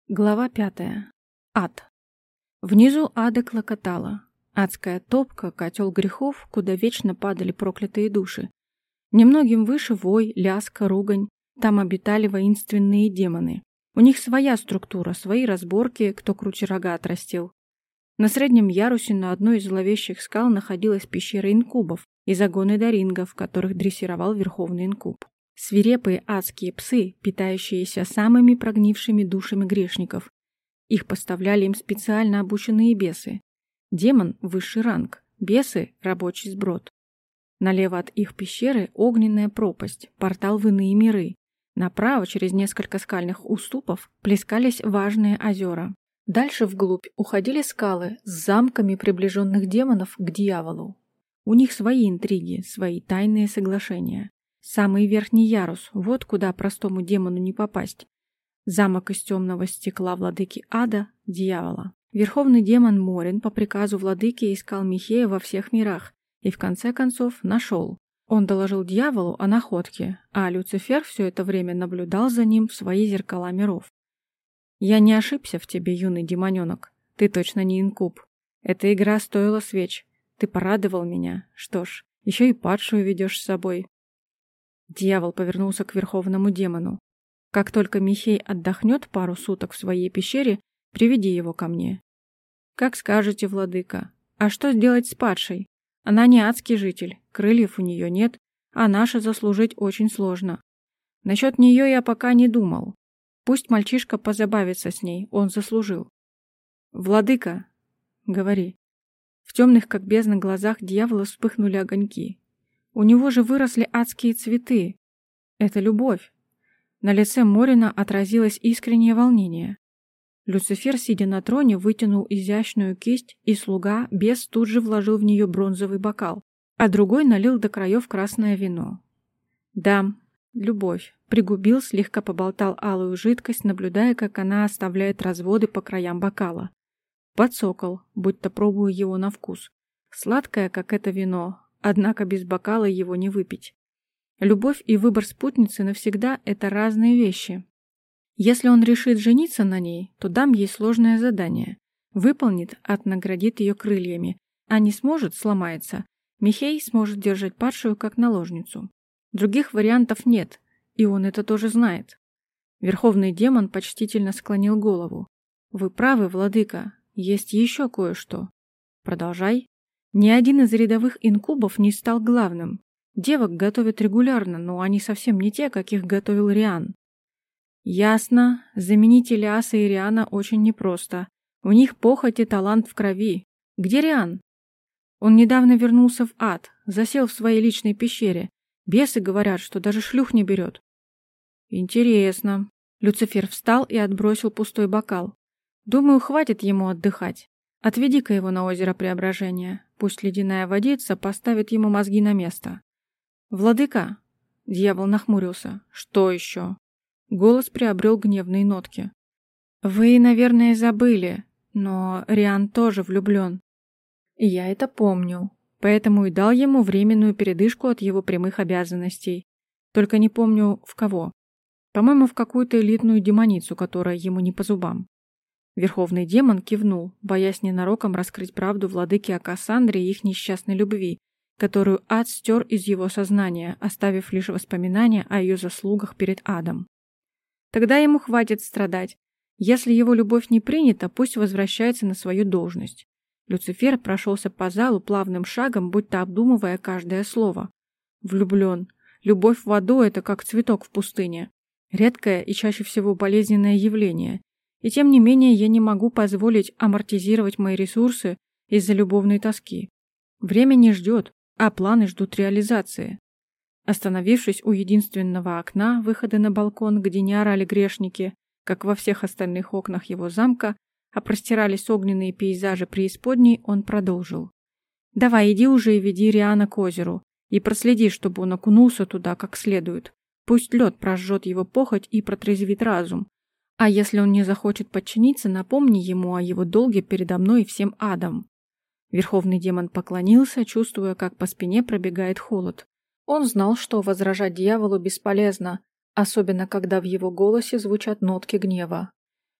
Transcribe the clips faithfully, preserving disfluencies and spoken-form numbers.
Глава пятая. Ад. Внизу ада клокотала. Адская топка, котел грехов, куда вечно падали проклятые души. Немногим выше вой, ляска, ругань. Там обитали воинственные демоны. У них своя структура, свои разборки, кто круче рога отрастил. На среднем ярусе на одной из зловещих скал находилась пещера инкубов и загоны дарингов, которых дрессировал верховный инкуб. Свирепые адские псы, питающиеся самыми прогнившими душами грешников. Их поставляли им специально обученные бесы. Демон – высший ранг, бесы – рабочий сброд. Налево от их пещеры огненная пропасть, портал в иные миры. Направо, через несколько скальных уступов, плескались важные озера. Дальше вглубь уходили скалы с замками приближенных демонов к дьяволу. У них свои интриги, свои тайные соглашения. Самый верхний ярус, вот куда простому демону не попасть. Замок из темного стекла владыки ада, дьявола. Верховный демон Морин по приказу владыки искал Михея во всех мирах и в конце концов нашел. Он доложил дьяволу о находке, а Люцифер все это время наблюдал за ним в свои зеркала миров. «Я не ошибся в тебе, юный демоненок. Ты точно не инкуб. Эта игра стоила свеч. Ты порадовал меня. Что ж, еще и падшую ведешь с собой». Дьявол повернулся к верховному демону. «Как только Михей отдохнет пару суток в своей пещере, приведи его ко мне». «Как скажете, владыка. А что сделать с падшей? Она не адский житель, крыльев у нее нет, а наша заслужить очень сложно. Насчет нее я пока не думал. Пусть мальчишка позабавится с ней, он заслужил». «Владыка, говори». В темных, как бездна, глазах дьявола вспыхнули огоньки. У него же выросли адские цветы. Это любовь. На лице Морина отразилось искреннее волнение. Люцифер, сидя на троне, вытянул изящную кисть, и слуга, бес, тут же вложил в нее бронзовый бокал, а другой налил до краев красное вино. Да, любовь. Пригубил, слегка поболтал алую жидкость, наблюдая, как она оставляет разводы по краям бокала. Подсокол, будто пробуя его на вкус. Сладкое, как это вино, однако без бокала его не выпить. Любовь и выбор спутницы навсегда – это разные вещи. Если он решит жениться на ней, то дам ей сложное задание. Выполнит, ад наградит ее крыльями, а не сможет – сломается. Михей сможет держать падшую как наложницу. Других вариантов нет, и он это тоже знает. Верховный демон почтительно склонил голову. «Вы правы, владыка, есть еще кое-что. Продолжай». Ни один из рядовых инкубов не стал главным. Девок готовят регулярно, но они совсем не те, каких готовил Риан. Ясно, заменить Илиаса и Риана очень непросто. У них похоть и талант в крови. Где Риан? Он недавно вернулся в ад, засел в своей личной пещере. Бесы говорят, что даже шлюх не берет. Интересно. Люцифер встал и отбросил пустой бокал. Думаю, хватит ему отдыхать. Отведи-ка его на озеро Преображения. Пусть ледяная водица поставит ему мозги на место. «Владыка!» — дьявол нахмурился. «Что еще?» Голос приобрел гневные нотки. «Вы, наверное, забыли, но Риан тоже влюблен. Я это помню, поэтому и дал ему временную передышку от его прямых обязанностей. Только не помню, в кого. По-моему, в какую-то элитную демоницу, которая ему не по зубам». Верховный демон кивнул, боясь ненароком раскрыть правду владыке о Кассандре и их несчастной любви, которую ад стер из его сознания, оставив лишь воспоминания о ее заслугах перед адом. Тогда ему хватит страдать. Если его любовь не принята, пусть возвращается на свою должность. Люцифер прошелся по залу плавным шагом, будто обдумывая каждое слово. Влюблен. Любовь в аду – это как цветок в пустыне. Редкое и чаще всего болезненное явление. И тем не менее я не могу позволить амортизировать мои ресурсы из-за любовной тоски. Время не ждет, а планы ждут реализации. Остановившись у единственного окна, выхода на балкон, где не орали грешники, как во всех остальных окнах его замка, а простирались огненные пейзажи преисподней, он продолжил. «Давай, иди уже и веди Риана к озеру, и проследи, чтобы он окунулся туда как следует. Пусть лед прожжет его похоть и протрезвит разум. А если он не захочет подчиниться, напомни ему о его долге передо мной и всем адом». Верховный демон поклонился, чувствуя, как по спине пробегает холод. Он знал, что возражать дьяволу бесполезно, особенно когда в его голосе звучат нотки гнева.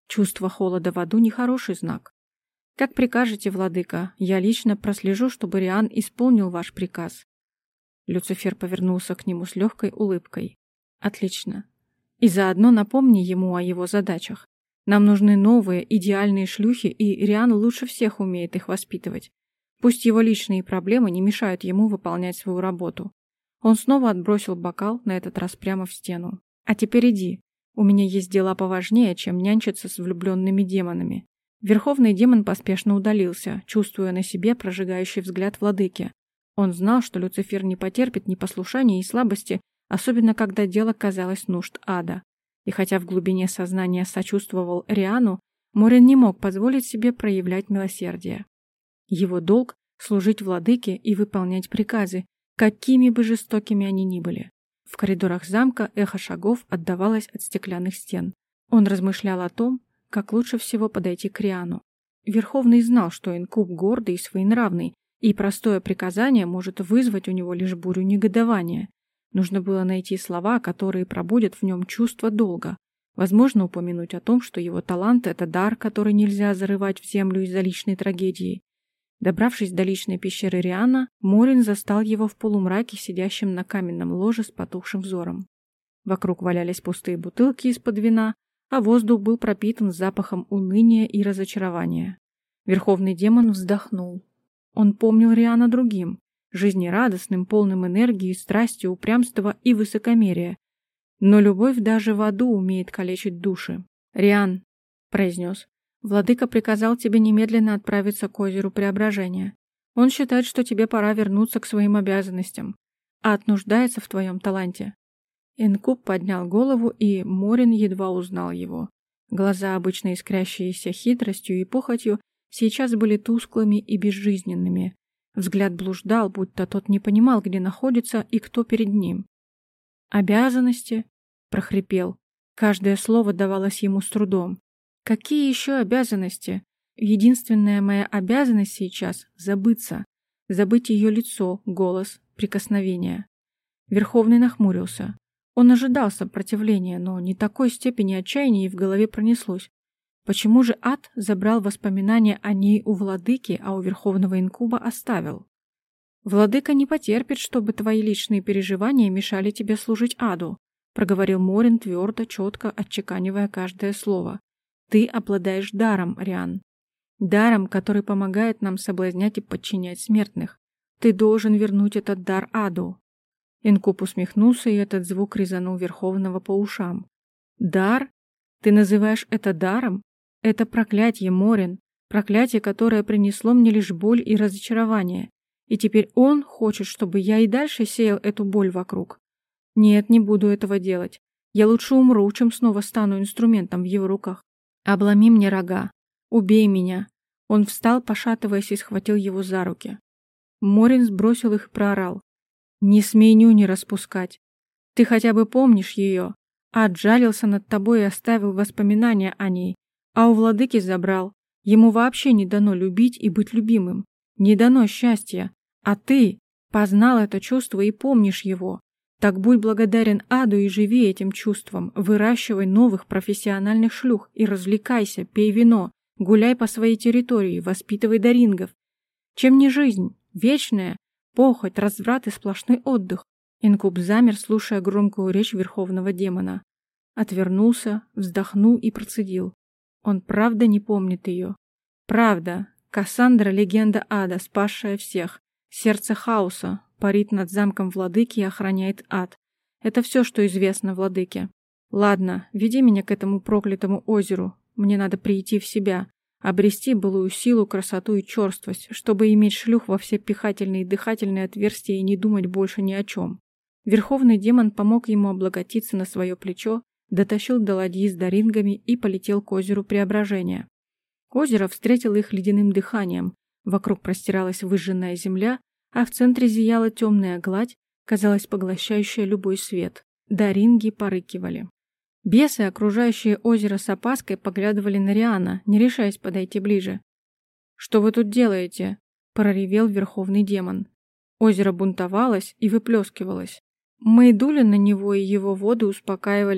Чувство холода в аду – нехороший знак. Как прикажете, владыка, я лично прослежу, чтобы Риан исполнил ваш приказ. Люцифер повернулся к нему с легкой улыбкой. Отлично. И заодно напомни ему о его задачах. Нам нужны новые, идеальные шлюхи, и Риан лучше всех умеет их воспитывать. Пусть его личные проблемы не мешают ему выполнять свою работу. Он снова отбросил бокал, на этот раз прямо в стену. А теперь иди. У меня есть дела поважнее, чем нянчиться с влюбленными демонами. Верховный демон поспешно удалился, чувствуя на себе прожигающий взгляд владыки. Он знал, что Люцифер не потерпит непослушания и слабости, особенно когда дело казалось нужд ада. И хотя в глубине сознания сочувствовал Риану, Морин не мог позволить себе проявлять милосердие. Его долг – служить владыке и выполнять приказы, какими бы жестокими они ни были. В коридорах замка эхо шагов отдавалось от стеклянных стен. Он размышлял о том, как лучше всего подойти к Риану. Верховный знал, что инкуб гордый и своенравный, и простое приказание может вызвать у него лишь бурю негодования. Нужно было найти слова, которые пробудят в нем чувство долга. Возможно, упомянуть о том, что его талант – это дар, который нельзя зарывать в землю из-за личной трагедии. Добравшись до личной пещеры Риана, Морин застал его в полумраке, сидящим на каменном ложе с потухшим взором. Вокруг валялись пустые бутылки из-под вина, а воздух был пропитан запахом уныния и разочарования. Верховный демон вздохнул. Он помнил Риана другим, жизнерадостным, полным энергии, страсти, упрямства и высокомерия. Но любовь даже в аду умеет калечить души. «Риан», — произнес, — «владыка приказал тебе немедленно отправиться к озеру Преображения. Он считает, что тебе пора вернуться к своим обязанностям, а нуждается в твоем таланте». Инкуб поднял голову, и Морин едва узнал его. Глаза, обычно искрящиеся хитростью и похотью, сейчас были тусклыми и безжизненными. Взгляд блуждал, будто тот не понимал, где находится и кто перед ним. «Обязанности?» — прохрипел. Каждое слово давалось ему с трудом. «Какие еще обязанности? Единственная моя обязанность сейчас — забыться. Забыть ее лицо, голос, прикосновение». Верховный нахмурился. Он ожидал сопротивления, но не такой степени отчаяния и в голове пронеслось. Почему же ад забрал воспоминания о ней у владыки, а у верховного инкуба оставил? «Владыка не потерпит, чтобы твои личные переживания мешали тебе служить аду», проговорил Морин твердо, четко, отчеканивая каждое слово. «Ты обладаешь даром, Риан. Даром, который помогает нам соблазнять и подчинять смертных. Ты должен вернуть этот дар аду». Инкуб усмехнулся, и этот звук резанул Верховного по ушам. «Дар? Ты называешь это даром? Это проклятие, Морин, проклятие, которое принесло мне лишь боль и разочарование. И теперь он хочет, чтобы я и дальше сеял эту боль вокруг. Нет, не буду этого делать. Я лучше умру, чем снова стану инструментом в его руках. Обломи мне рога. Убей меня». Он встал, пошатываясь, и схватил его за руки. Морин сбросил их и проорал. «Не смей нюни распускать. Ты хотя бы помнишь ее. Ад жалился над тобой и оставил воспоминания о ней. А у владыки забрал. Ему вообще не дано любить и быть любимым. Не дано счастья. А ты познал это чувство и помнишь его. Так будь благодарен аду и живи этим чувством. Выращивай новых профессиональных шлюх и развлекайся, пей вино, гуляй по своей территории, воспитывай дарингов. Чем не жизнь? Вечная? Похоть, разврат и сплошной отдых». Инкуб замер, слушая громкую речь верховного демона. Отвернулся, вздохнул и процедил. Он правда не помнит ее. Правда. Кассандра — легенда ада, спасшая всех. Сердце хаоса, парит над замком владыки и охраняет ад. Это все, что известно владыке. Ладно, веди меня к этому проклятому озеру. Мне надо прийти в себя. Обрести былую силу, красоту и черствость, чтобы иметь шлюх во все пихательные и дыхательные отверстия и не думать больше ни о чем. Верховный демон помог ему облаготиться на свое плечо, дотащил до ладьи с дарингами и полетел к озеру Преображения. Озеро встретило их ледяным дыханием, вокруг простиралась выжженная земля, а в центре зияла темная гладь, казалось, поглощающая любой свет. Даринги порыкивали. Бесы, окружающие озеро с опаской, поглядывали на Риана, не решаясь подойти ближе. «Что вы тут делаете?» – проревел верховный демон. Озеро бунтовалось и выплескивалось. Мы дули на него, и его воды успокаивались,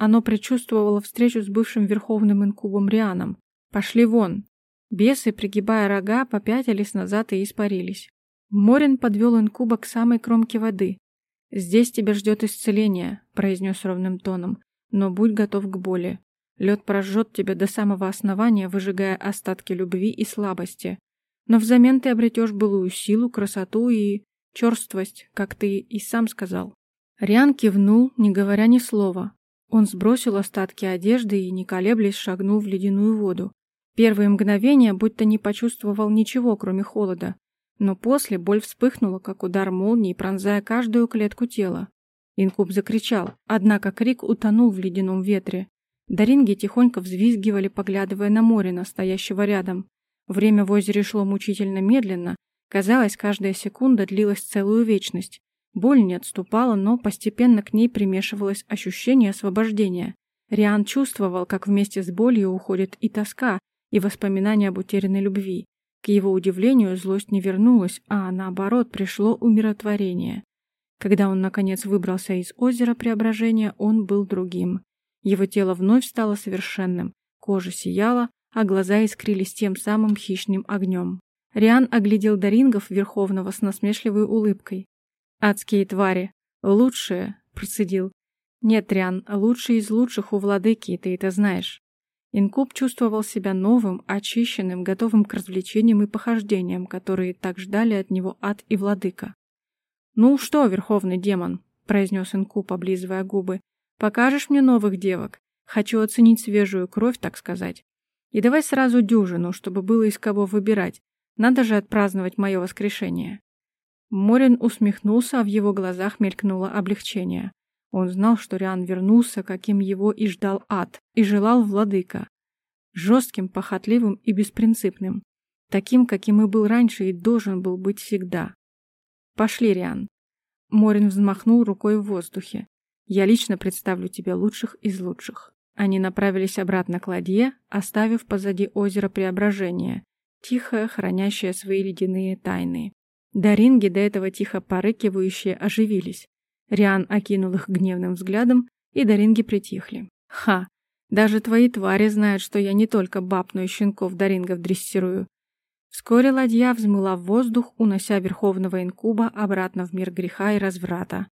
Оно предчувствовало встречу с бывшим верховным инкубом Рианом. «Пошли вон!» Бесы, пригибая рога, попятились назад и испарились. Морин подвел инкуба к самой кромке воды. «Здесь тебя ждет исцеление», — произнес ровным тоном, — «но будь готов к боли. Лед прожжет тебя до самого основания, выжигая остатки любви и слабости. Но взамен ты обретешь былую силу, красоту и черствость, как ты и сам сказал». Риан кивнул, не говоря ни слова. Он сбросил остатки одежды и, не колеблясь, шагнул в ледяную воду. Первые мгновения будто не почувствовал ничего, кроме холода. Но после боль вспыхнула, как удар молнии, пронзая каждую клетку тела. Инкуб закричал, однако крик утонул в ледяном ветре. Даринги тихонько взвизгивали, поглядывая на Морина, стоящего рядом. Время в озере шло мучительно медленно. Казалось, каждая секунда длилась целую вечность. Боль не отступала, но постепенно к ней примешивалось ощущение освобождения. Риан чувствовал, как вместе с болью уходит и тоска, и воспоминания об утерянной любви. К его удивлению, злость не вернулась, а наоборот, пришло умиротворение. Когда он, наконец, выбрался из озера Преображения, он был другим. Его тело вновь стало совершенным, кожа сияла, а глаза искрились тем самым хищным огнем. Риан оглядел Дарингов Верховного с насмешливой улыбкой. «Адские твари! Лучшие!» – процедил. «Нет, Риан, лучшие из лучших у владыки, ты это знаешь». Инкуб чувствовал себя новым, очищенным, готовым к развлечениям и похождениям, которые так ждали от него ад и владыка. «Ну что, верховный демон», — произнес инкуб, облизывая губы, — «покажешь мне новых девок? Хочу оценить свежую кровь, так сказать. И давай сразу дюжину, чтобы было из кого выбирать. Надо же отпраздновать мое воскрешение». Морин усмехнулся, а в его глазах мелькнуло облегчение. Он знал, что Риан вернулся, каким его и ждал ад, и желал владыка. Жестким, похотливым и беспринципным. Таким, каким и был раньше и должен был быть всегда. «Пошли, Риан». Морин взмахнул рукой в воздухе. «Я лично представлю тебе лучших из лучших». Они направились обратно к ладье, оставив позади озеро Преображения, тихо хранящее свои ледяные тайны. Даринги, до этого тихо порыкивающие, оживились. Риан окинул их гневным взглядом, и даринги притихли. «Ха! Даже твои твари знают, что я не только баб, но и щенков дарингов дрессирую». Вскоре ладья взмыла в воздух, унося верховного инкуба обратно в мир греха и разврата.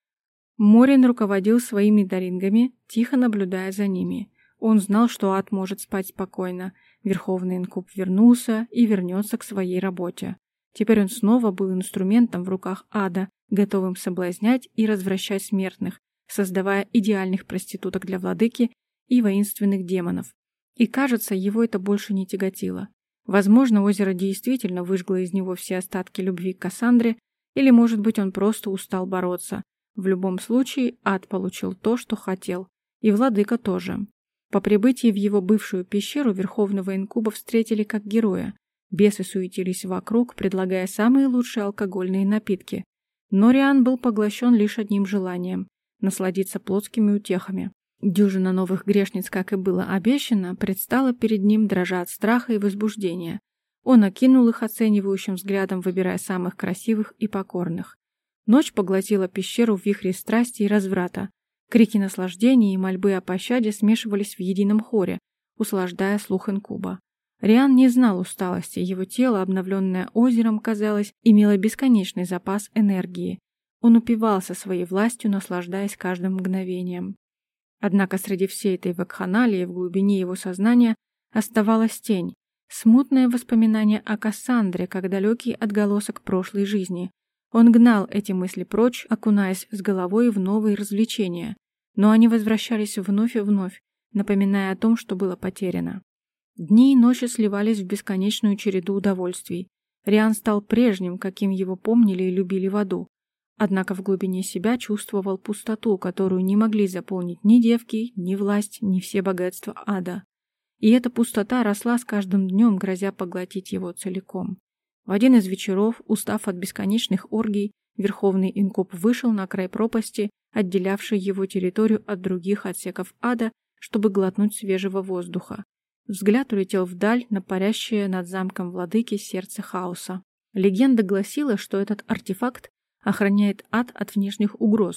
Морин руководил своими дарингами, тихо наблюдая за ними. Он знал, что ад может спать спокойно. Верховный инкуб вернулся и вернется к своей работе. Теперь он снова был инструментом в руках ада, готовым соблазнять и развращать смертных, создавая идеальных проституток для владыки и воинственных демонов. И, кажется, его это больше не тяготило. Возможно, озеро действительно выжгло из него все остатки любви к Кассандре, или, может быть, он просто устал бороться. В любом случае, ад получил то, что хотел, и владыка тоже. По прибытии в его бывшую пещеру верховного инкуба встретили как героя. Бесы суетились вокруг, предлагая самые лучшие алкогольные напитки. Но Риан был поглощен лишь одним желанием – насладиться плотскими утехами. Дюжина новых грешниц, как и было обещано, предстала перед ним, дрожа от страха и возбуждения. Он окинул их оценивающим взглядом, выбирая самых красивых и покорных. Ночь поглотила пещеру в вихре страсти и разврата. Крики наслаждения и мольбы о пощаде смешивались в едином хоре, услаждая слух инкуба. Риан не знал усталости, его тело, обновленное озером, казалось, имело бесконечный запас энергии. Он упивался своей властью, наслаждаясь каждым мгновением. Однако среди всей этой вакханалии в глубине его сознания оставалась тень, смутное воспоминание о Кассандре, как далекий отголосок прошлой жизни. Он гнал эти мысли прочь, окунаясь с головой в новые развлечения, но они возвращались вновь и вновь, напоминая о том, что было потеряно. Дни и ночи сливались в бесконечную череду удовольствий. Риан стал прежним, каким его помнили и любили в аду. Однако в глубине себя чувствовал пустоту, которую не могли заполнить ни девки, ни власть, ни все богатства ада. И эта пустота росла с каждым днем, грозя поглотить его целиком. В один из вечеров, устав от бесконечных оргий, верховный инкуб вышел на край пропасти, отделявшей его территорию от других отсеков ада, чтобы глотнуть свежего воздуха. Взгляд улетел вдаль на парящее над замком владыки сердце хаоса. Легенда гласила, что этот артефакт охраняет ад от внешних угроз,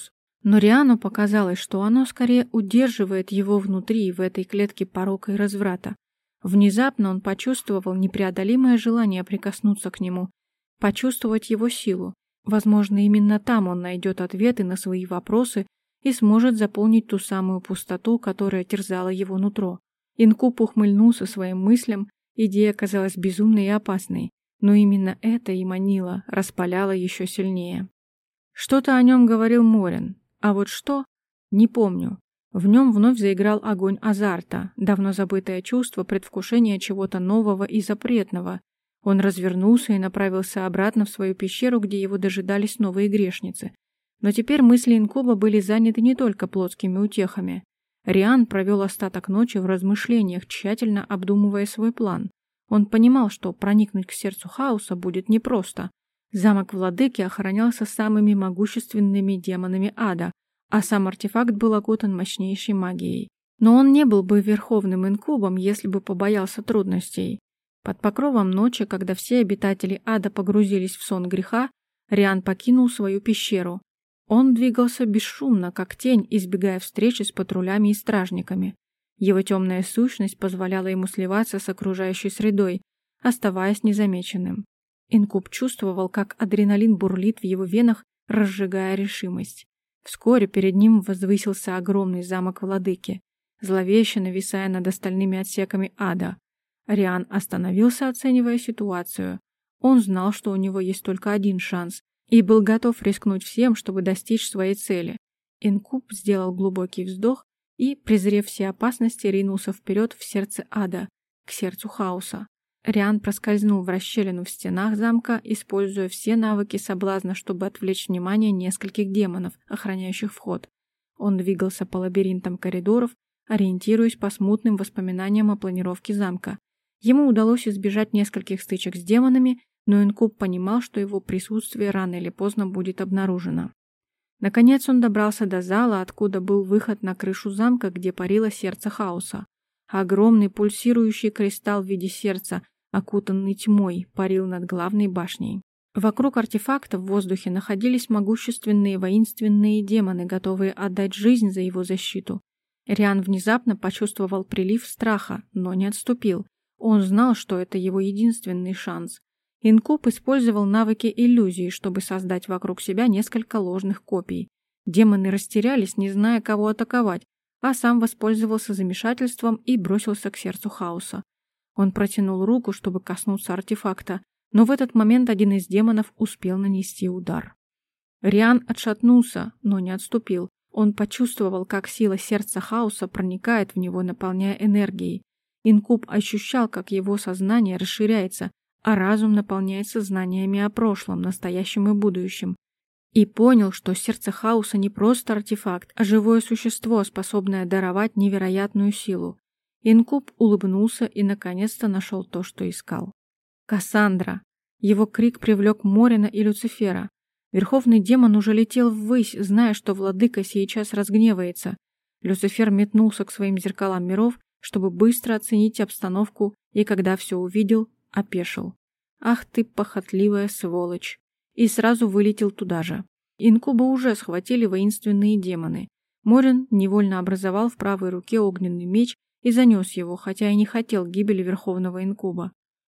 Но Риану показалось, что оно скорее удерживает его внутри, в этой клетке порока и разврата. Внезапно он почувствовал непреодолимое желание прикоснуться к нему, почувствовать его силу. Возможно, именно там он найдет ответы на свои вопросы и сможет заполнить ту самую пустоту, которая терзала его нутро. Инкуб ухмыльнулся своим мыслям, идея казалась безумной и опасной, но именно это и манило, распаляло еще сильнее. Что-то о нем говорил Морин, а вот что – не помню. В нем вновь заиграл огонь азарта, давно забытое чувство предвкушения чего-то нового и запретного. Он развернулся и направился обратно в свою пещеру, где его дожидались новые грешницы. Но теперь мысли инкуба были заняты не только плотскими утехами. Риан провел остаток ночи в размышлениях, тщательно обдумывая свой план. Он понимал, что проникнуть к сердцу хаоса будет непросто. Замок владыки охранялся самыми могущественными демонами ада, а сам артефакт был окутан мощнейшей магией. Но он не был бы верховным инкубом, если бы побоялся трудностей. Под покровом ночи, когда все обитатели ада погрузились в сон греха, Риан покинул свою пещеру. Он двигался бесшумно, как тень, избегая встречи с патрулями и стражниками. Его темная сущность позволяла ему сливаться с окружающей средой, оставаясь незамеченным. Инкуб чувствовал, как адреналин бурлит в его венах, разжигая решимость. Вскоре перед ним возвысился огромный замок владыки, зловеще нависая над остальными отсеками ада. Риан остановился, оценивая ситуацию. Он знал, что у него есть только один шанс, и был готов рискнуть всем, чтобы достичь своей цели. Инкуб сделал глубокий вздох и, презрев все опасности, ринулся вперед в сердце ада, к сердцу хаоса. Риан проскользнул в расщелину в стенах замка, используя все навыки соблазна, чтобы отвлечь внимание нескольких демонов, охраняющих вход. Он двигался по лабиринтам коридоров, ориентируясь по смутным воспоминаниям о планировке замка. Ему удалось избежать нескольких стычек с демонами, но инкуб понимал, что его присутствие рано или поздно будет обнаружено. Наконец он добрался до зала, откуда был выход на крышу замка, где парило сердце хаоса. Огромный пульсирующий кристалл в виде сердца, окутанный тьмой, парил над главной башней. Вокруг артефакта в воздухе находились могущественные воинственные демоны, готовые отдать жизнь за его защиту. Риан внезапно почувствовал прилив страха, но не отступил. Он знал, что это его единственный шанс. Инкуб использовал навыки иллюзии, чтобы создать вокруг себя несколько ложных копий. Демоны растерялись, не зная, кого атаковать, а сам воспользовался замешательством и бросился к сердцу хаоса. Он протянул руку, чтобы коснуться артефакта, но в этот момент один из демонов успел нанести удар. Риан отшатнулся, но не отступил. Он почувствовал, как сила сердца хаоса проникает в него, наполняя энергией. Инкуб ощущал, как его сознание расширяется, а разум наполняется знаниями о прошлом, настоящем и будущем. И понял, что сердце хаоса не просто артефакт, а живое существо, способное даровать невероятную силу. Инкуб улыбнулся и наконец-то нашел то, что искал. Кассандра. Его крик привлек Морина и Люцифера. Верховный демон уже летел ввысь, зная, что владыка сейчас разгневается. Люцифер метнулся к своим зеркалам миров, чтобы быстро оценить обстановку, и когда все увидел, опешил. «Ах ты, похотливая сволочь!» И сразу вылетел туда же. Инкуба уже схватили воинственные демоны. Морин невольно образовал в правой руке огненный меч и занес его, хотя и не хотел гибели Верховного Инкуба.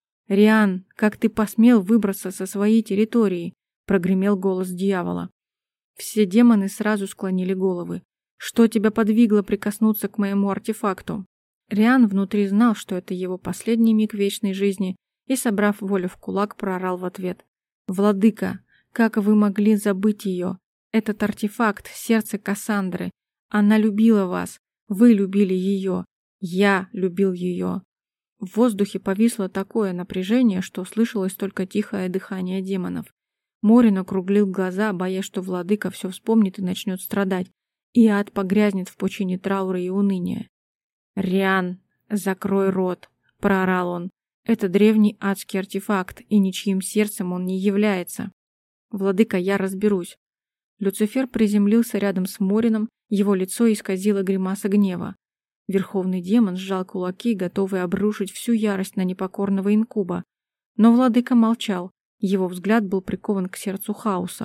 «Риан, как ты посмел выбраться со своей территории?» — прогремел голос дьявола. Все демоны сразу склонили головы. «Что тебя подвигло прикоснуться к моему артефакту?» Риан внутри знал, что это его последний миг вечной жизни, и, собрав волю в кулак, проорал в ответ. «Владыка, как вы могли забыть ее? Этот артефакт — сердце Кассандры. Она любила вас, вы любили ее, я любил ее». В воздухе повисло такое напряжение, что слышалось только тихое дыхание демонов. Морин округлил глаза, боясь, что владыка все вспомнит и начнет страдать, и ад погрязнет в пучине траура и уныния. «Риан, закрой рот!» — проорал он. «Это древний адский артефакт, и ничьим сердцем он не является. Владыка, я разберусь». Люцифер приземлился рядом с Морином, его лицо исказило гримаса гнева. Верховный демон сжал кулаки, готовый обрушить всю ярость на непокорного инкуба. Но владыка молчал, его взгляд был прикован к сердцу хаоса.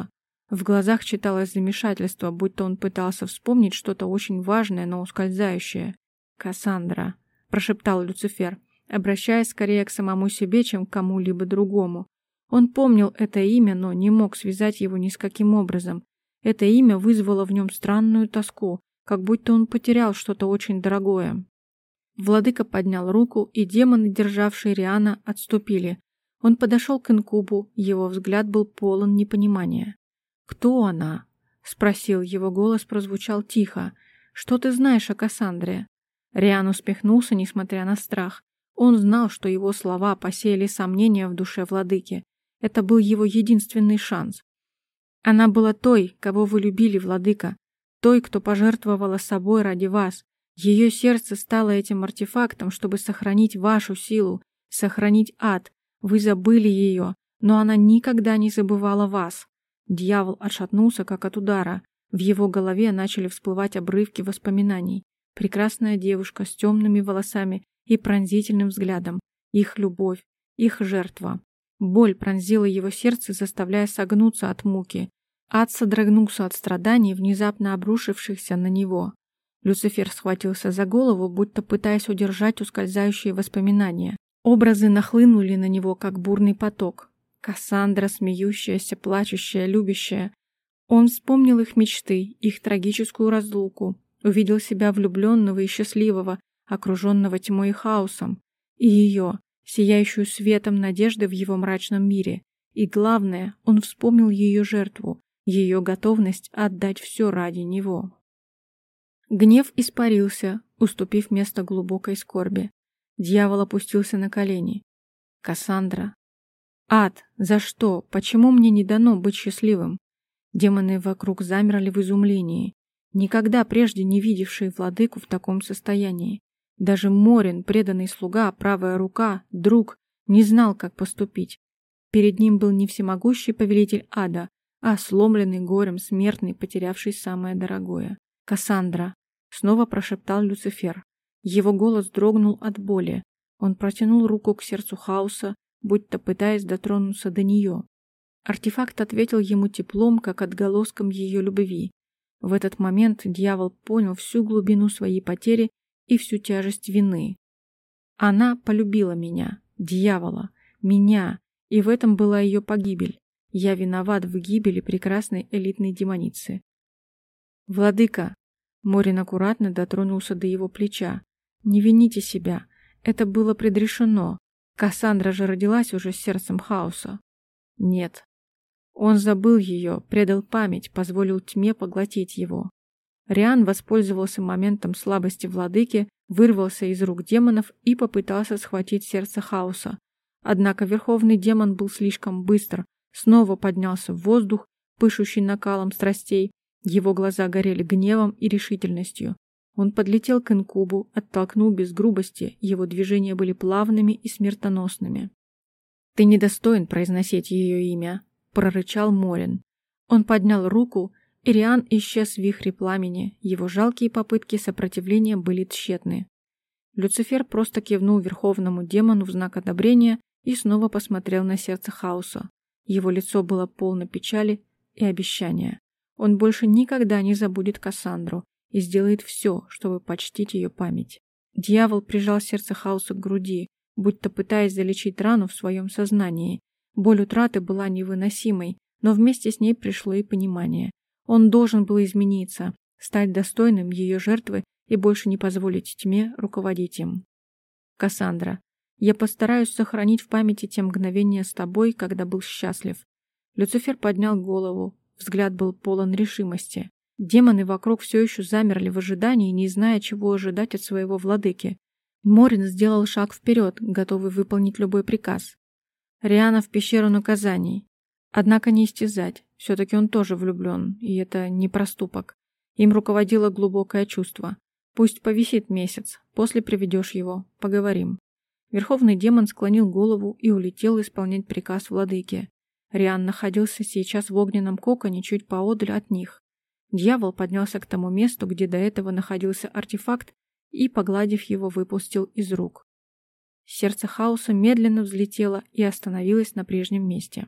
В глазах читалось замешательство, будто он пытался вспомнить что-то очень важное, но ускользающее. «Кассандра», — прошептал Люцифер, обращаясь скорее к самому себе, чем к кому-либо другому. Он помнил это имя, но не мог связать его ни с каким образом. Это имя вызвало в нем странную тоску, как будто он потерял что-то очень дорогое. Владыка поднял руку, и демоны, державшие Риана, отступили. Он подошел к инкубу, его взгляд был полон непонимания. «Кто она?» — спросил, его голос прозвучал тихо. «Что ты знаешь о Кассандре?» Риан усмехнулся, несмотря на страх. Он знал, что его слова посеяли сомнения в душе владыки. Это был его единственный шанс. «Она была той, кого вы любили, владыка, той, кто пожертвовала собой ради вас. Ее сердце стало этим артефактом, чтобы сохранить вашу силу, сохранить ад. Вы забыли ее, но она никогда не забывала вас». Дьявол отшатнулся, как от удара. В его голове начали всплывать обрывки воспоминаний. Прекрасная девушка с темными волосами и пронзительным взглядом. Их любовь, их жертва. Боль пронзила его сердце, заставляя согнуться от муки. Ад содрогнулся от страданий, внезапно обрушившихся на него. Люцифер схватился за голову, будто пытаясь удержать ускользающие воспоминания. Образы нахлынули на него, как бурный поток. Кассандра, смеющаяся, плачущая, любящая. Он вспомнил их мечты, их трагическую разлуку, увидел себя влюбленного и счастливого, окруженного тьмой и хаосом, и ее, сияющую светом надежды в его мрачном мире. И главное, он вспомнил ее жертву, ее готовность отдать все ради него. Гнев испарился, уступив место глубокой скорби. Дьявол опустился на колени. «Кассандра! Ад! За что? Почему мне не дано быть счастливым?» Демоны вокруг замерли в изумлении, никогда прежде не видевшие владыку в таком состоянии. Даже Морин, преданный слуга, правая рука, друг, не знал, как поступить. Перед ним был не всемогущий повелитель ада, а сломленный горем смертный, потерявший самое дорогое. «Кассандра!» — снова прошептал Люцифер. Его голос дрогнул от боли. Он протянул руку к сердцу хаоса, будто пытаясь дотронуться до нее. Артефакт ответил ему теплом, как отголоском ее любви. В этот момент дьявол понял всю глубину своей потери и всю тяжесть вины. Она полюбила меня, дьявола, меня, и в этом была ее погибель. Я виноват в гибели прекрасной элитной демоницы. «Владыка!» Морин аккуратно дотронулся до его плеча. «Не вините себя. Это было предрешено. Кассандра же родилась уже с сердцем хаоса». «Нет». Он забыл ее, предал память, позволил тьме поглотить его. Риан воспользовался моментом слабости владыки, вырвался из рук демонов и попытался схватить сердце хаоса. Однако верховный демон был слишком быстр, снова поднялся в воздух, пышущий накалом страстей. Его глаза горели гневом и решительностью. Он подлетел к инкубу, оттолкнул без грубости, его движения были плавными и смертоносными. «Ты недостоин произносить ее имя», — прорычал Морин. Он поднял руку, и Риан исчез в вихре пламени, его жалкие попытки сопротивления были тщетны. Люцифер просто кивнул верховному демону в знак одобрения и снова посмотрел на сердце хаоса. Его лицо было полно печали и обещания. Он больше никогда не забудет Кассандру и сделает все, чтобы почтить ее память. Дьявол прижал сердце хаоса к груди, будто пытаясь залечить рану в своем сознании. Боль утраты была невыносимой, но вместе с ней пришло и понимание. Он должен был измениться, стать достойным ее жертвы и больше не позволить тьме руководить им. «Кассандра, я постараюсь сохранить в памяти те мгновения с тобой, когда был счастлив». Люцифер поднял голову, взгляд был полон решимости. Демоны вокруг все еще замерли в ожидании, не зная, чего ожидать от своего владыки. Морин сделал шаг вперед, готовый выполнить любой приказ. Риана в пещеру наказаний. Однако не истязать, все-таки он тоже влюблен, и это не проступок. Им руководило глубокое чувство. Пусть повисит месяц, после приведешь его, поговорим. Верховный демон склонил голову и улетел исполнять приказ владыки. Риан находился сейчас в огненном коконе чуть поодаль от них. Дьявол поднялся к тому месту, где до этого находился артефакт, и, погладив его, выпустил из рук. Сердце хаоса медленно взлетело и остановилось на прежнем месте.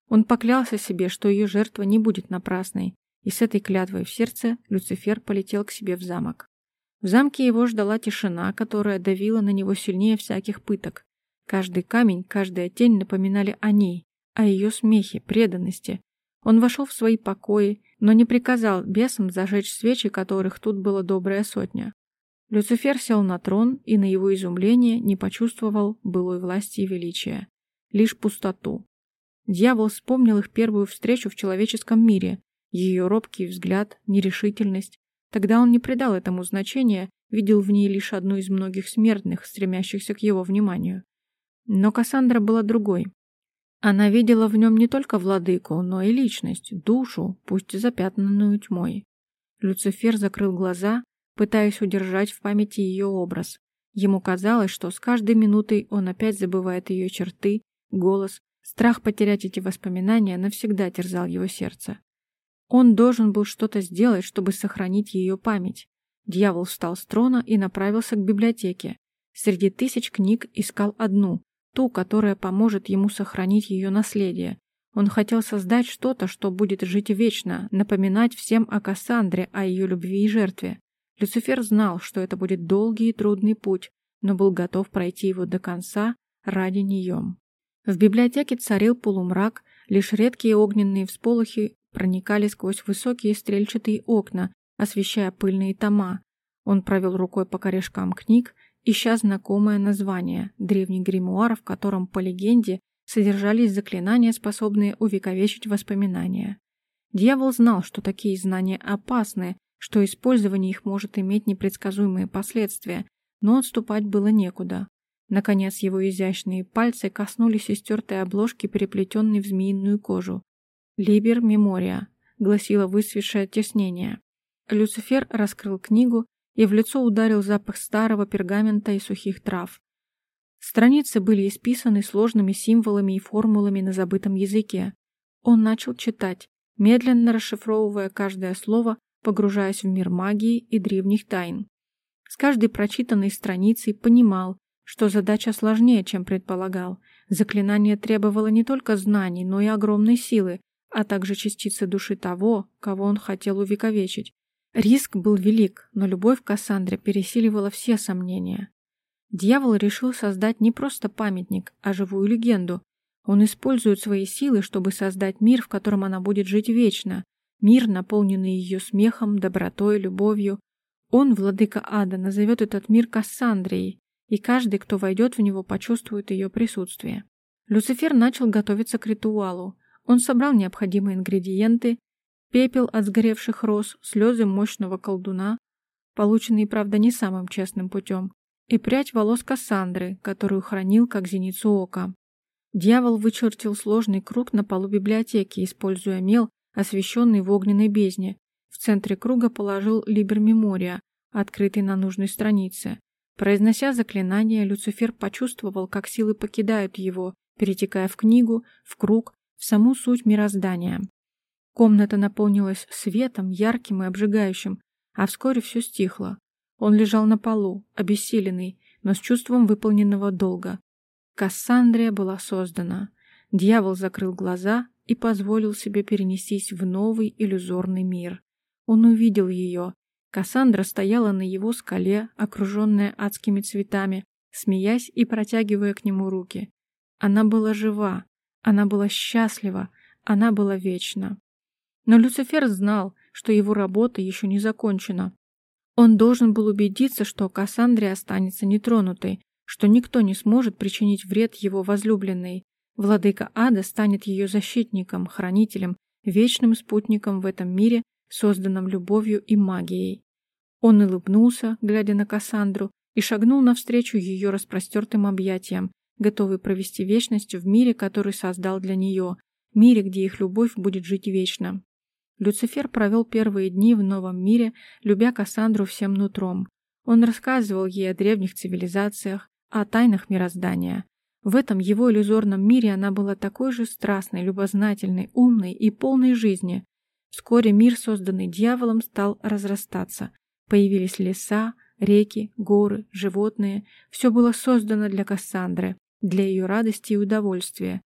Он поклялся себе, что ее жертва не будет напрасной, и с этой клятвой в сердце Люцифер полетел к себе в замок. В замке его ждала тишина, которая давила на него сильнее всяких пыток. Каждый камень, каждая тень напоминали о ней, о ее смехе, преданности. Он вошел в свои покои, но не приказал бесам зажечь свечи, которых тут было добрая сотня. Люцифер сел на трон и на его изумление не почувствовал былой власти и величия, лишь пустоту. Дьявол вспомнил их первую встречу в человеческом мире, ее робкий взгляд, нерешительность. Тогда он не придал этому значения, видел в ней лишь одну из многих смертных, стремящихся к его вниманию. Но Кассандра была другой. Она видела в нем не только владыку, но и личность, душу, пусть запятнанную тьмой. Люцифер закрыл глаза, пытаясь удержать в памяти ее образ. Ему казалось, что с каждой минутой он опять забывает ее черты, голос. Страх потерять эти воспоминания навсегда терзал его сердце. Он должен был что-то сделать, чтобы сохранить ее память. Дьявол встал с трона и направился к библиотеке. Среди тысяч книг искал одну, ту, которая поможет ему сохранить ее наследие. Он хотел создать что-то, что будет жить вечно, напоминать всем о Кассандре, о ее любви и жертве. Люцифер знал, что это будет долгий и трудный путь, но был готов пройти его до конца ради нее. В библиотеке царил полумрак, лишь редкие огненные всполохи проникали сквозь высокие стрельчатые окна, освещая пыльные тома. Он провел рукой по корешкам книг, ища знакомое название, древний гримуар, в котором, по легенде, содержались заклинания, способные увековечить воспоминания. Дьявол знал, что такие знания опасны, что использование их может иметь непредсказуемые последствия, но отступать было некуда. Наконец его изящные пальцы коснулись истертой обложки, переплетенной в змеиную кожу. «Либер Мемория», — гласило высвисшее тиснение. Люцифер раскрыл книгу, и в лицо ударил запах старого пергамента и сухих трав. Страницы были исписаны сложными символами и формулами на забытом языке. Он начал читать, медленно расшифровывая каждое слово, погружаясь в мир магии и древних тайн. С каждой прочитанной страницей понимал, что задача сложнее, чем предполагал. Заклинание требовало не только знаний, но и огромной силы, а также частицы души того, кого он хотел увековечить. Риск был велик, но любовь к Кассандре пересиливала все сомнения. Дьявол решил создать не просто памятник, а живую легенду. Он использует свои силы, чтобы создать мир, в котором она будет жить вечно. Мир, наполненный ее смехом, добротой, любовью. Он, владыка ада, назовет этот мир Кассандрией, и каждый, кто войдет в него, почувствует ее присутствие. Люцифер начал готовиться к ритуалу. Он собрал необходимые ингредиенты, пепел от сгоревших роз, слезы мощного колдуна, полученные, правда, не самым честным путем, и прядь волос Кассандры, которую хранил как зеницу ока. Дьявол вычертил сложный круг на полу библиотеки, используя мел, освещенный в огненной бездне. В центре круга положил Либер Мемория, открытый на нужной странице. Произнося заклинание, Люцифер почувствовал, как силы покидают его, перетекая в книгу, в круг, в саму суть мироздания. Комната наполнилась светом, ярким и обжигающим, а вскоре все стихло. Он лежал на полу, обессиленный, но с чувством выполненного долга. Кассандрия была создана. Дьявол закрыл глаза и позволил себе перенестись в новый иллюзорный мир. Он увидел ее. Кассандра стояла на его скале, окруженная адскими цветами, смеясь и протягивая к нему руки. Она была жива, она была счастлива, она была вечна. Но Люцифер знал, что его работа еще не закончена. Он должен был убедиться, что Кассандра останется нетронутой, что никто не сможет причинить вред его возлюбленной. Владыка ада станет ее защитником, хранителем, вечным спутником в этом мире, созданном любовью и магией. Он улыбнулся, глядя на Кассандру, и шагнул навстречу ее распростертым объятиям, готовый провести вечность в мире, который создал для нее, мире, где их любовь будет жить вечно. Люцифер провел первые дни в новом мире, любя Кассандру всем нутром. Он рассказывал ей о древних цивилизациях, о тайнах мироздания. В этом его иллюзорном мире она была такой же страстной, любознательной, умной и полной жизни. Вскоре мир, созданный дьяволом, стал разрастаться. Появились леса, реки, горы, животные. Все было создано для Кассандры, для ее радости и удовольствия.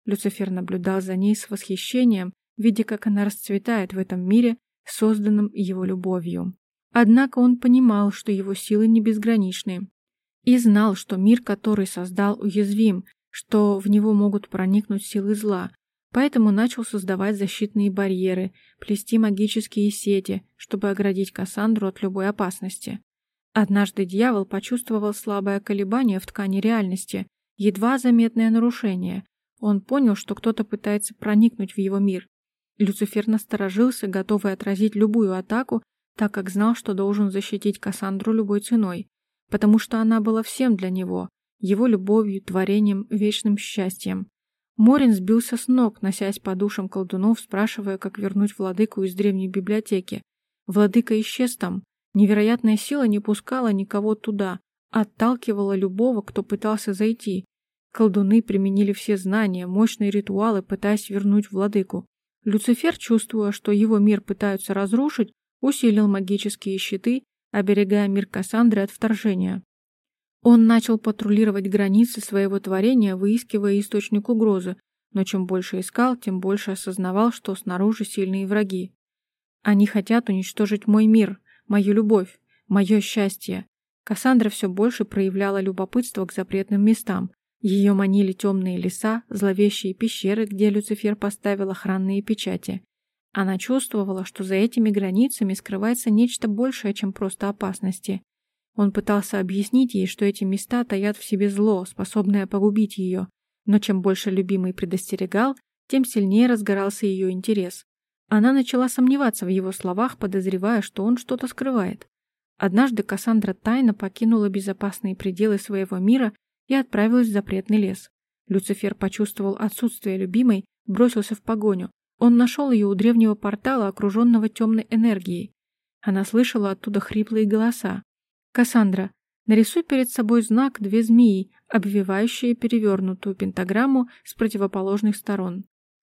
Люцифер наблюдал за ней с восхищением, видя, как она расцветает в этом мире, созданном его любовью. Однако он понимал, что его силы не безграничны, и знал, что мир, который создал, уязвим, что в него могут проникнуть силы зла, поэтому начал создавать защитные барьеры, плести магические сети, чтобы оградить Кассандру от любой опасности. Однажды дьявол почувствовал слабое колебание в ткани реальности, едва заметное нарушение. Он понял, что кто-то пытается проникнуть в его мир. Люцифер насторожился, готовый отразить любую атаку, так как знал, что должен защитить Кассандру любой ценой, потому что она была всем для него, его любовью, творением, вечным счастьем. Морин сбился с ног, носясь по душам колдунов, спрашивая, как вернуть владыку из древней библиотеки. Владыка исчез там. Невероятная сила не пускала никого туда, отталкивала любого, кто пытался зайти. Колдуны применили все знания, мощные ритуалы, пытаясь вернуть владыку. Люцифер, чувствуя, что его мир пытаются разрушить, усилил магические щиты, оберегая мир Кассандры от вторжения. Он начал патрулировать границы своего творения, выискивая источник угрозы, но чем больше искал, тем больше осознавал, что снаружи сильные враги. Они хотят уничтожить мой мир, мою любовь, мое счастье. Кассандра все больше проявляла любопытство к запретным местам. Ее манили темные леса, зловещие пещеры, где Люцифер поставил охранные печати. Она чувствовала, что за этими границами скрывается нечто большее, чем просто опасности. Он пытался объяснить ей, что эти места таят в себе зло, способное погубить ее, но чем больше любимый предостерегал, тем сильнее разгорался ее интерес. Она начала сомневаться в его словах, подозревая, что он что-то скрывает. Однажды Кассандра тайно покинула безопасные пределы своего мира и отправилась в запретный лес. Люцифер почувствовал отсутствие любимой, бросился в погоню. Он нашел ее у древнего портала, окруженного темной энергией. Она слышала оттуда хриплые голоса. «Кассандра, нарисуй перед собой знак две змеи, обвивающие перевернутую пентаграмму с противоположных сторон».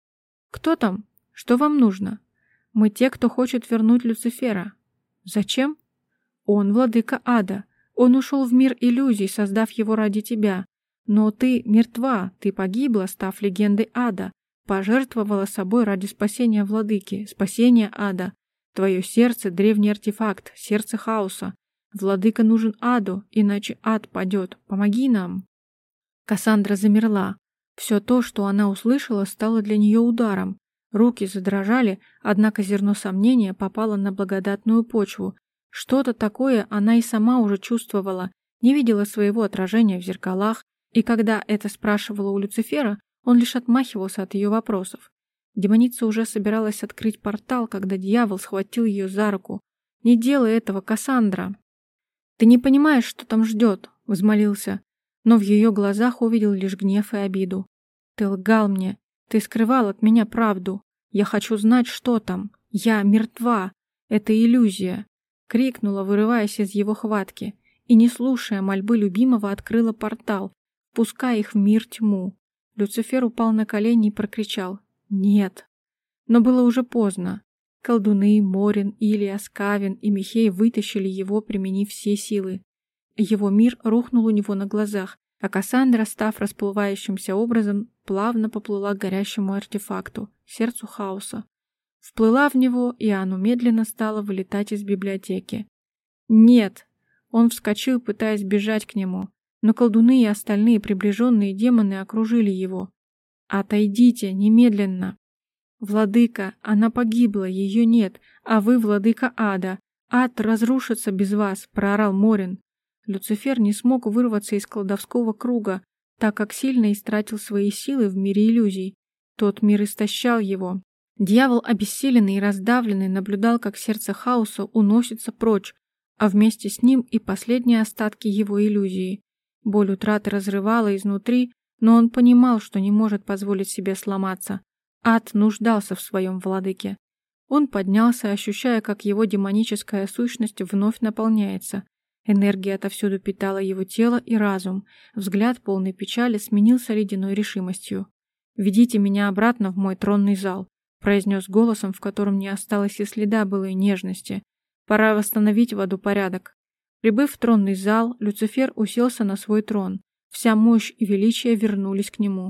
«Кто там? Что вам нужно?» «Мы те, кто хочет вернуть Люцифера». «Зачем?» «Он владыка ада. Он ушел в мир иллюзий, создав его ради тебя. Но ты мертва, ты погибла, став легендой ада, пожертвовала собой ради спасения владыки, спасения ада. Твое сердце — древний артефакт, сердце хаоса. Владыка нужен аду, иначе ад падет. Помоги нам». Кассандра замерла. Все то, что она услышала, стало для нее ударом. Руки задрожали, однако зерно сомнения попало на благодатную почву. Что-то такое она и сама уже чувствовала, не видела своего отражения в зеркалах, и когда это спрашивала у Люцифера, он лишь отмахивался от ее вопросов. Демоница уже собиралась открыть портал, когда дьявол схватил ее за руку. «Не делай этого, Кассандра!» «Ты не понимаешь, что там ждет», — взмолился, но в ее глазах увидел лишь гнев и обиду. «Ты лгал мне, ты скрывал от меня правду. Я хочу знать, что там. Я мертва. Это иллюзия», — крикнула, вырываясь из его хватки, и, не слушая мольбы любимого, открыла портал, впуская их в мир тьму. Люцифер упал на колени и прокричал «Нет». Но было уже поздно. Колдуны, Морин, Илия, Скавин и Михей вытащили его, применив все силы. Его мир рухнул у него на глазах, а Кассандра, став расплывающимся образом, плавно поплыла к горящему артефакту, сердцу хаоса. Вплыла в него, и оно медленно стало вылетать из библиотеки. «Нет!» Он вскочил, пытаясь бежать к нему, но колдуны и остальные приближенные демоны окружили его. «Отойдите, немедленно!» «Владыка, она погибла, ее нет, а вы владыка ада. Ад разрушится без вас», — проорал Морин. Люцифер не смог вырваться из колдовского круга, так как сильно истратил свои силы в мире иллюзий. Тот мир истощал его. Дьявол, обессиленный и раздавленный, наблюдал, как сердце хаоса уносится прочь, а вместе с ним и последние остатки его иллюзии. Боль утраты разрывала изнутри, но он понимал, что не может позволить себе сломаться. Ад нуждался в своем владыке. Он поднялся, ощущая, как его демоническая сущность вновь наполняется. Энергия отовсюду питала его тело и разум. Взгляд, полный печали, сменился ледяной решимостью. «Ведите меня обратно в мой тронный зал», — произнес голосом, в котором не осталось и следа былой нежности. «Пора восстановить в аду порядок». Прибыв в тронный зал, Люцифер уселся на свой трон. Вся мощь и величие вернулись к нему.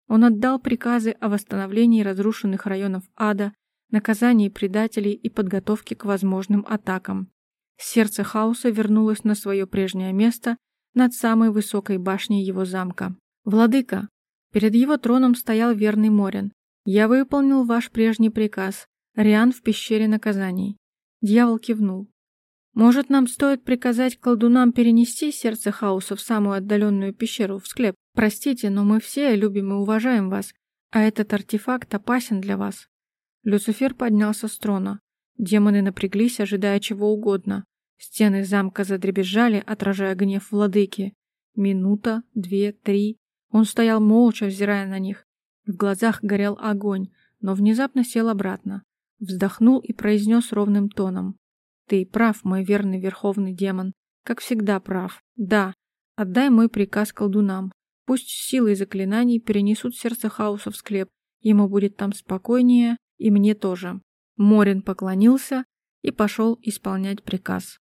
Он отдал приказы о восстановлении разрушенных районов ада, наказании предателей и подготовке к возможным атакам. Сердце хаоса вернулось на свое прежнее место над самой высокой башней его замка. «Владыка!» Перед его троном стоял верный Морин. «Я выполнил ваш прежний приказ. Риан в пещере наказаний». Дьявол кивнул. «Может, нам стоит приказать колдунам перенести сердце хаоса в самую отдаленную пещеру, в склеп? Простите, но мы все любим и уважаем вас, а этот артефакт опасен для вас». Люцифер поднялся с трона. Демоны напряглись, ожидая чего угодно. Стены замка задребезжали, отражая гнев владыки. Минута, две, три. Он стоял молча, взирая на них. В глазах горел огонь, но внезапно сел обратно. Вздохнул и произнес ровным тоном. «Ты прав, мой верный верховный демон. Как всегда прав. Да, отдай мой приказ колдунам. Пусть силой заклинаний перенесут сердце хаоса в склеп. Ему будет там спокойнее, и мне тоже». Морин поклонился и пошел исполнять приказ.